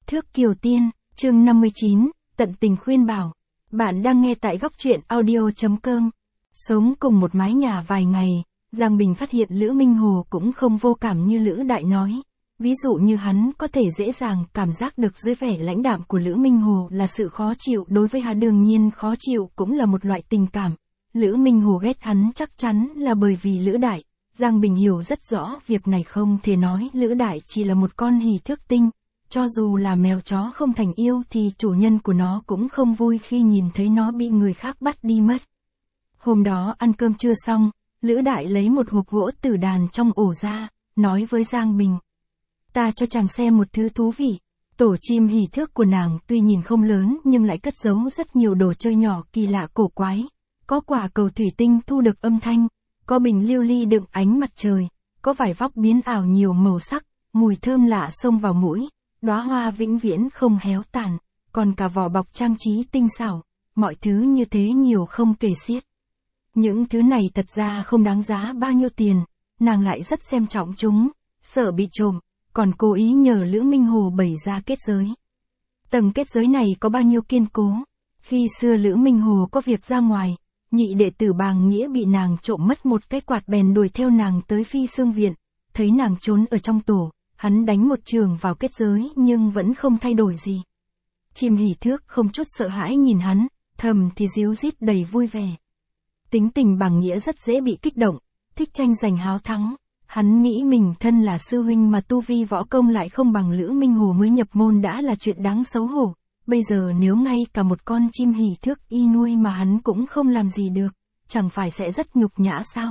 Thước Kiều Tiên, chương 59, tận tình khuyên bảo. Bạn đang nghe tại góc truyện audio.com. Sống cùng một mái nhà vài ngày, Giang Bình phát hiện Lữ Minh Hồ cũng không vô cảm như Lữ Đại nói. Ví dụ như hắn có thể dễ dàng cảm giác được dưới vẻ lãnh đạm của Lữ Minh Hồ là sự khó chịu, đối với hắn đương nhiên khó chịu cũng là một loại tình cảm. Lữ Minh Hồ ghét hắn chắc chắn là bởi vì Lữ Đại. Giang Bình hiểu rất rõ việc này, không thể nói Lữ Đại chỉ là một con hỉ thước tinh. Cho dù là mèo chó không thành yêu thì chủ nhân của nó cũng không vui khi nhìn thấy nó bị người khác bắt đi mất. Hôm đó ăn cơm trưa xong, Lữ Đại lấy một hộp gỗ tử đàn trong ổ ra, nói với Giang Bình. Ta cho chàng xem một thứ thú vị. Tổ chim hỉ thước của nàng tuy nhìn không lớn nhưng lại cất giấu rất nhiều đồ chơi nhỏ kỳ lạ cổ quái. Có quả cầu thủy tinh thu được âm thanh, có bình lưu ly đựng ánh mặt trời, có vải vóc biến ảo nhiều màu sắc, mùi thơm lạ xông vào mũi, đóa hoa vĩnh viễn không héo tàn, còn cả vỏ bọc trang trí tinh xảo, mọi thứ như thế nhiều không kể xiết. Những thứ này thật ra không đáng giá bao nhiêu tiền, nàng lại rất xem trọng chúng, sợ bị trộm, còn cố ý nhờ Lữ Minh Hồ bày ra kết giới. Tầng kết giới này có bao nhiêu kiên cố, khi xưa Lữ Minh Hồ có việc ra ngoài, nhị đệ tử Bàng Nghĩa bị nàng trộm mất một cái quạt bèn đuổi theo nàng tới Phi Xương Viện, thấy nàng trốn ở trong tổ, hắn đánh một trường vào kết giới nhưng vẫn không thay đổi gì. Chim hỉ thước không chút sợ hãi nhìn hắn, thầm thì ríu rít đầy vui vẻ. Tính tình Bàng Nghĩa rất dễ bị kích động, thích tranh giành háo thắng. Hắn nghĩ mình thân là sư huynh mà tu vi võ công lại không bằng Lữ Minh Hồ mới nhập môn đã là chuyện đáng xấu hổ. Bây giờ nếu ngay cả một con chim hỉ thước y nuôi mà hắn cũng không làm gì được, chẳng phải sẽ rất nhục nhã sao?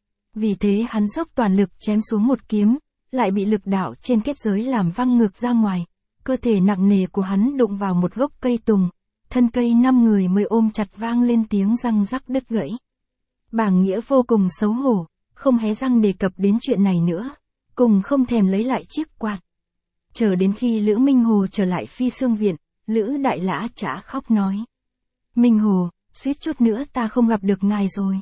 Vì thế hắn dốc toàn lực chém xuống một kiếm, lại bị lực đạo trên kết giới làm văng ngược ra ngoài. Cơ thể nặng nề của hắn đụng vào một gốc cây tùng, thân cây 5 người mới ôm chặt vang lên tiếng răng rắc đứt gãy. Bàng Nghĩa vô cùng xấu hổ, không hé răng đề cập đến chuyện này nữa, cùng không thèm lấy lại chiếc quạt. Chờ đến khi Lữ Minh Hồ trở lại Phi Xương Viện, Lữ Đại lã chả khóc nói. Minh Hồ, suýt chút nữa ta không gặp được ngài rồi.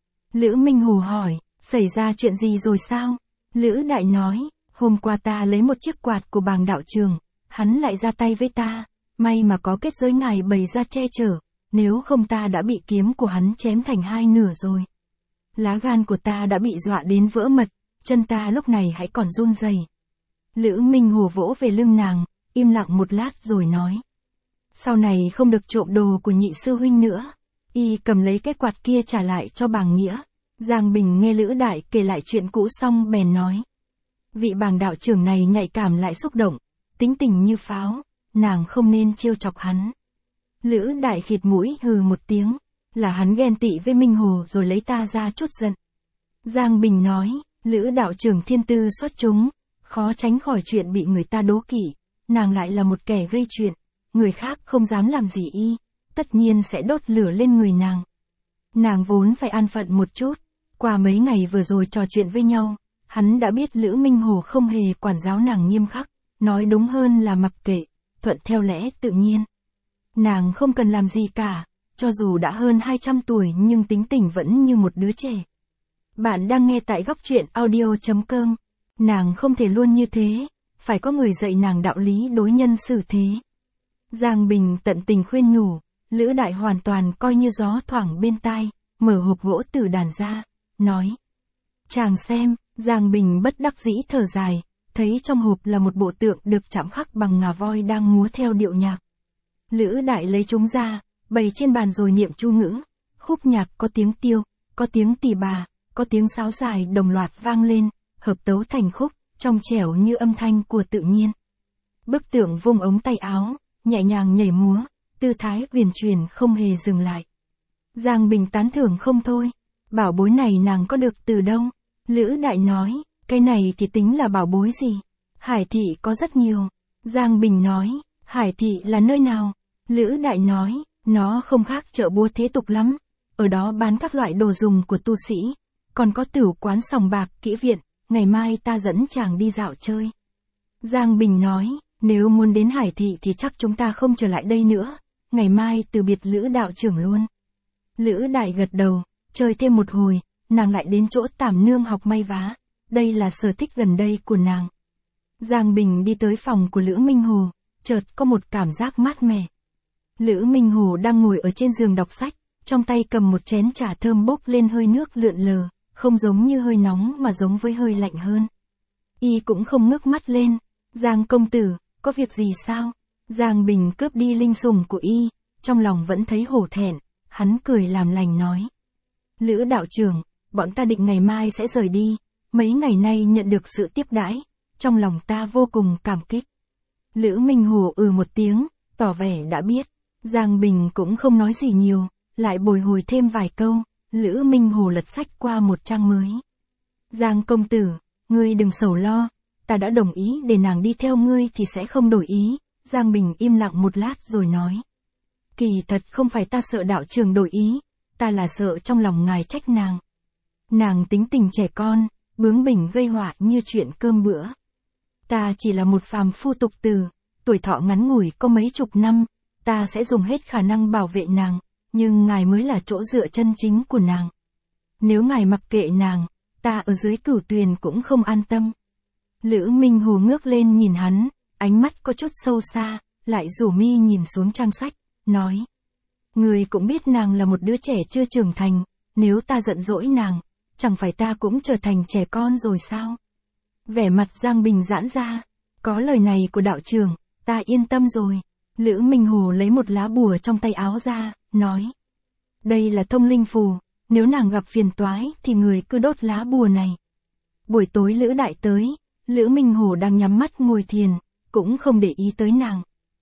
Lữ Minh Hồ hỏi, xảy ra chuyện gì rồi sao? Lữ Đại nói, hôm qua ta lấy một chiếc quạt của Bàng đạo trường, hắn lại ra tay với ta, may mà có kết giới ngài bày ra che chở, nếu không ta đã bị kiếm của hắn chém thành hai nửa rồi. Lá gan của ta đã bị dọa đến vỡ mật, chân ta lúc này hãy còn run rẩy. Lữ Minh Hồ vỗ về lưng nàng, im lặng một lát rồi nói. Sau này không được trộm đồ của nhị sư huynh nữa. Y cầm lấy cái quạt kia trả lại cho Bàng Nghĩa. Giang Bình nghe Lữ Đại kể lại chuyện cũ xong bèn nói. Vị Bàng đạo trưởng này nhạy cảm lại xúc động, tính tình như pháo, nàng không nên trêu chọc hắn. Lữ Đại khịt mũi hừ một tiếng, là hắn ghen tị với Minh Hồ rồi lấy ta ra chút giận. Giang Bình nói, Lữ đạo trưởng thiên tư xuất chúng, khó tránh khỏi chuyện bị người ta đố kỵ, nàng lại là một kẻ gây chuyện, người khác không dám làm gì y, tất nhiên sẽ đốt lửa lên người nàng. Nàng vốn phải an phận một chút, qua mấy ngày vừa rồi trò chuyện với nhau, hắn đã biết Lữ Minh Hồ không hề quản giáo nàng nghiêm khắc, nói đúng hơn là mặc kệ, thuận theo lẽ tự nhiên. Nàng không cần làm gì cả, cho dù đã hơn 200 tuổi nhưng tính tình vẫn như một đứa trẻ. Bạn đang nghe tại góc truyện audio.com, nàng không thể luôn như thế, phải có người dạy nàng đạo lý đối nhân xử thế. Giang Bình tận tình khuyên nhủ, Lữ Đại hoàn toàn coi như gió thoảng bên tai, mở hộp gỗ tử đàn ra, nói. Chàng xem, Giang Bình bất đắc dĩ thở dài, thấy trong hộp là một bộ tượng được chạm khắc bằng ngà voi đang múa theo điệu nhạc. Lữ Đại lấy chúng ra, bày trên bàn rồi niệm chú ngữ, khúc nhạc có tiếng tiêu, có tiếng tỳ bà, có tiếng sáo dài đồng loạt vang lên, hợp tấu thành khúc, trong trẻo như âm thanh của tự nhiên. Bức tượng vung ống tay áo, nhẹ nhàng nhảy múa, tư thái uyển chuyển không hề dừng lại. Giang Bình tán thưởng không thôi, bảo bối này nàng có được từ đâu? Lữ Đại nói, cái này thì tính là bảo bối gì? Hải Thị có rất nhiều. Giang Bình nói, Hải Thị là nơi nào? Lữ Đại nói, nó không khác chợ búa thế tục lắm, ở đó bán các loại đồ dùng của tu sĩ, còn có tửu quán sòng bạc kỹ viện, ngày mai ta dẫn chàng đi dạo chơi. Giang Bình nói, nếu muốn đến Hải Thị thì chắc chúng ta không trở lại đây nữa, ngày mai từ biệt Lữ đạo trưởng luôn. Lữ Đại gật đầu, chơi thêm một hồi, nàng lại đến chỗ Tảm Nương học may vá, đây là sở thích gần đây của nàng. Giang Bình đi tới phòng của Lữ Minh Hồ, chợt có một cảm giác mát mẻ. Lữ Minh Hồ đang ngồi ở trên giường đọc sách, trong tay cầm một chén trà thơm bốc lên hơi nước lượn lờ, không giống như hơi nóng mà giống với hơi lạnh hơn. Y cũng không ngước mắt lên. Giang công tử, có việc gì sao? Giang Bình cướp đi linh sủng của Y, trong lòng vẫn thấy hổ thẹn, hắn cười làm lành nói. Lữ đạo trưởng, bọn ta định ngày mai sẽ rời đi, mấy ngày nay nhận được sự tiếp đãi, trong lòng ta vô cùng cảm kích. Lữ Minh Hồ một tiếng, tỏ vẻ đã biết. Giang Bình cũng không nói gì nhiều, lại bồi hồi thêm vài câu. Lữ Minh Hồ lật sách qua một trang mới. Giang công tử, ngươi đừng sầu lo, ta đã đồng ý để nàng đi theo ngươi thì sẽ không đổi ý. Giang Bình im lặng một lát rồi nói. Kỳ thật không phải ta sợ đạo trưởng đổi ý, ta là sợ trong lòng ngài trách nàng. Nàng tính tình trẻ con, bướng bỉnh gây họa như chuyện cơm bữa. Ta chỉ là một phàm phu tục tử, tuổi thọ ngắn ngủi có mấy chục năm, ta sẽ dùng hết khả năng bảo vệ nàng, nhưng ngài mới là chỗ dựa chân chính của nàng. Nếu ngài mặc kệ nàng, ta ở dưới Cửu Tuyền cũng không an tâm. Lữ Minh Hồ ngước lên nhìn hắn, ánh mắt có chút sâu xa, lại rủ mi nhìn xuống trang sách, nói. Người cũng biết nàng là một đứa trẻ chưa trưởng thành, nếu ta giận dỗi nàng, chẳng phải ta cũng trở thành trẻ con rồi sao? Vẻ mặt Giang Bình giãn ra, có lời này của đạo trưởng, ta yên tâm rồi. Lữ Minh Hồ lấy một lá bùa trong tay áo ra, nói. Đây là thông linh phù, nếu nàng gặp phiền toái thì người cứ đốt lá bùa này. Buổi tối Lữ Đại tới, Lữ Minh Hồ đang nhắm mắt ngồi thiền, cũng không để ý tới nàng.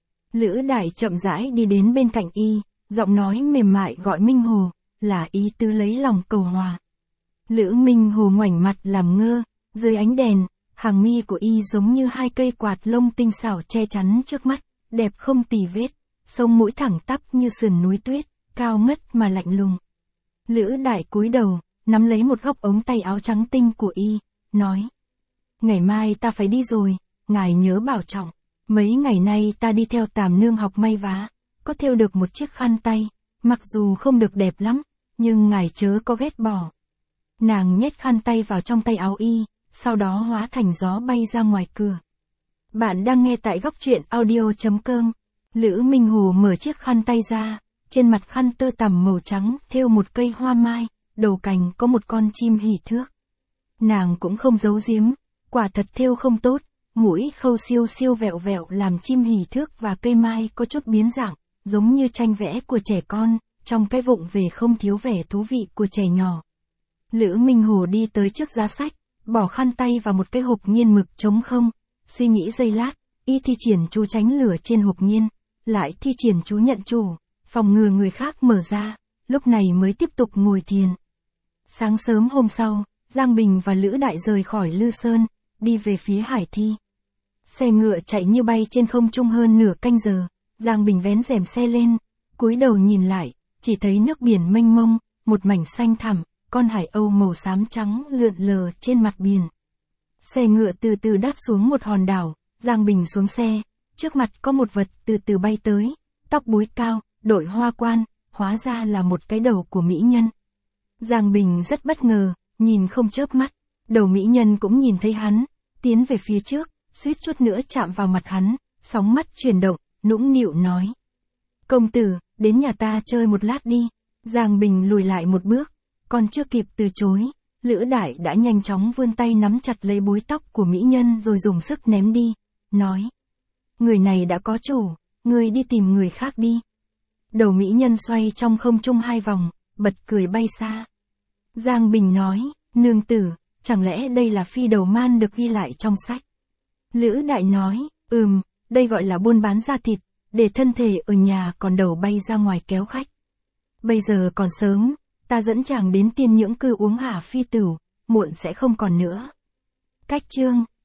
Lữ Đại chậm rãi đi đến bên cạnh Y, giọng nói mềm mại gọi Minh Hồ, là ý tứ lấy lòng cầu hòa. Lữ Minh Hồ ngoảnh mặt làm ngơ, dưới ánh đèn, hàng mi của Y giống như hai cây quạt lông tinh xảo che chắn trước mắt, đẹp không tì vết, sống mũi thẳng tắp như sườn núi tuyết, cao ngất mà lạnh lùng. Lữ Đại cúi đầu, nắm lấy một góc ống tay áo trắng tinh của Y, nói. Ngày mai ta phải đi rồi, ngài nhớ bảo trọng. Mấy ngày nay ta đi theo Tàm nương học may vá, có thêu được một chiếc khăn tay, mặc dù không được đẹp lắm, nhưng ngài chớ có ghét bỏ. Nàng nhét khăn tay vào trong tay áo Y, sau đó hóa thành gió bay ra ngoài cửa. Bạn đang nghe tại góc truyện audio.com. Lữ Minh Hồ mở chiếc khăn tay ra, trên mặt khăn tơ tằm màu trắng thêu một cây hoa mai, đầu cành có một con chim hỉ thước. Nàng cũng không giấu giếm, quả thật thêu không tốt, mũi khâu siêu siêu vẹo vẹo làm chim hỉ thước và cây mai có chút biến dạng, giống như tranh vẽ của trẻ con, trong cái vụng về không thiếu vẻ thú vị của trẻ nhỏ. Lữ Minh Hồ đi tới trước giá sách, bỏ khăn tay vào một cái hộp nghiên mực trống không, suy nghĩ giây lát, Y thi triển chú tránh lửa trên hộp nghiên, lại thi triển chú nhận chủ, phòng ngừa người khác mở ra, lúc này mới tiếp tục ngồi thiền. Sáng sớm hôm sau, Giang Bình và Lữ Đại rời khỏi Lư Sơn, đi về phía Hải Thi. Xe ngựa chạy như bay trên không trung hơn nửa canh giờ, Giang Bình vén rèm xe lên, cúi đầu nhìn lại, chỉ thấy nước biển mênh mông, một mảnh xanh thẳm, con hải âu màu xám trắng lượn lờ trên mặt biển. Xe ngựa từ từ đáp xuống một hòn đảo, Giang Bình xuống xe, trước mặt có một vật từ từ bay tới, tóc búi cao, đội hoa quan, hóa ra là một cái đầu của mỹ nhân. Giang Bình rất bất ngờ, nhìn không chớp mắt, đầu mỹ nhân cũng nhìn thấy hắn, tiến về phía trước, suýt chút nữa chạm vào mặt hắn, sóng mắt chuyển động, nũng nịu nói. Công tử, đến nhà ta chơi một lát đi. Giang Bình lùi lại một bước, còn chưa kịp từ chối, Lữ Đại đã nhanh chóng vươn tay nắm chặt lấy búi tóc của mỹ nhân rồi dùng sức ném đi, nói. Người này đã có chủ, người đi tìm người khác đi. Đầu mỹ nhân xoay trong không trung 2 vòng, bật cười bay xa. Giang Bình nói, nương tử, chẳng lẽ đây là phi đầu man được ghi lại trong sách? Lữ Đại nói, đây gọi là buôn bán da thịt, để thân thể ở nhà còn đầu bay ra ngoài kéo khách. Bây giờ còn sớm, ta dẫn chàng đến Tiên Nhưỡng Cư uống hả phi tửu, muộn sẽ không còn nữa. Cách chương